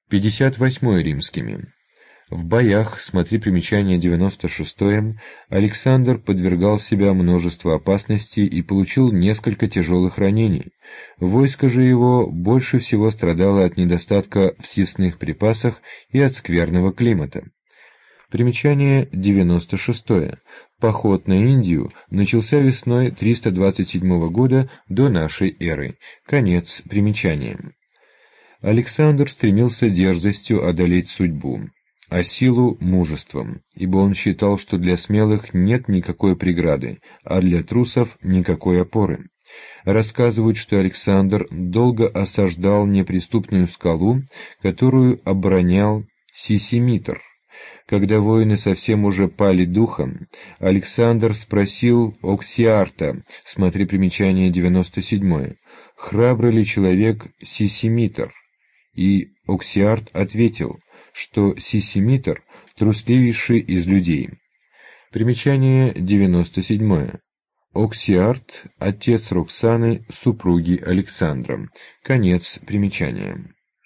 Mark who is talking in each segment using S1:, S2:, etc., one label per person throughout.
S1: 58 римскими. В боях, смотри примечание 96, Александр подвергал себя множеству опасностей и получил несколько тяжелых ранений. Войско же его больше всего страдало от недостатка в съестных припасах и от скверного климата. Примечание 96. Поход на Индию начался весной 327 года до нашей эры. Конец примечания. Александр стремился дерзостью одолеть судьбу, а силу – мужеством, ибо он считал, что для смелых нет никакой преграды, а для трусов – никакой опоры. Рассказывают, что Александр долго осаждал неприступную скалу, которую оборонял Сисимитр. Когда воины совсем уже пали духом, Александр спросил Оксиарта, смотри примечание 97, храбрый ли человек Сисимитр, и Оксиарт ответил, что Сисимитр – трусливейший из людей. Примечание 97. Оксиарт – отец Роксаны, супруги Александра. Конец примечания.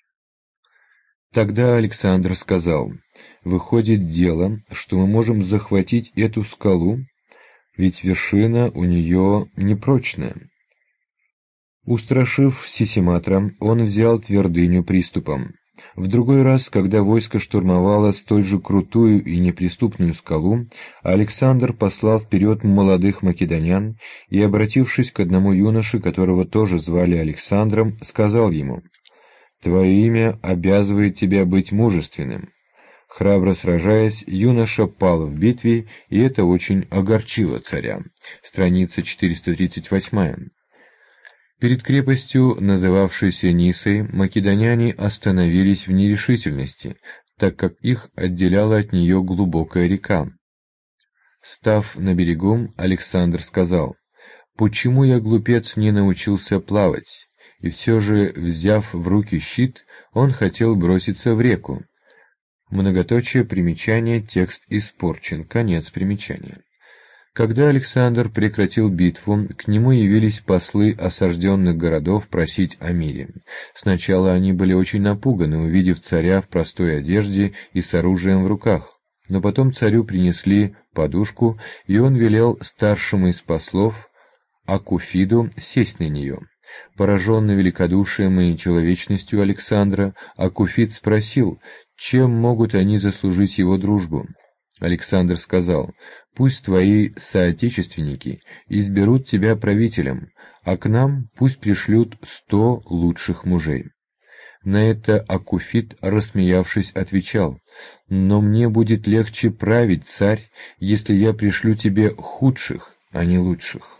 S1: Тогда Александр сказал: «Выходит дело, что мы можем захватить эту скалу, ведь вершина у нее непрочная». Устрашив Сисиматра, он взял твердыню приступом. В другой раз, когда войско штурмовало столь же крутую и неприступную скалу, Александр послал вперед молодых македонян и, обратившись к одному юноше, которого тоже звали Александром, сказал ему: «Твое имя обязывает тебя быть мужественным». Храбро сражаясь, юноша пал в битве, и это очень огорчило царя. Страница 438. Перед крепостью, называвшейся Нисой, македоняне остановились в нерешительности, так как их отделяла от нее глубокая река. Став на берегу, Александр сказал: «Почему я, глупец, не научился плавать?» И все же, взяв в руки щит, он хотел броситься в реку. Многоточие примечания, текст испорчен. Конец примечания. Когда Александр прекратил битву, к нему явились послы осажденных городов просить о мире. Сначала они были очень напуганы, увидев царя в простой одежде и с оружием в руках. Но потом царю принесли подушку, и он велел старшему из послов, Акуфиду, сесть на нее. Пораженный великодушием и человечностью Александра, Акуфид спросил, чем могут они заслужить его дружбу. Александр сказал: «Пусть твои соотечественники изберут тебя правителем, а к нам пусть пришлют 100 лучших мужей». На это Акуфид, рассмеявшись, отвечал: «Но мне будет легче править, царь, если я пришлю тебе худших, а не лучших».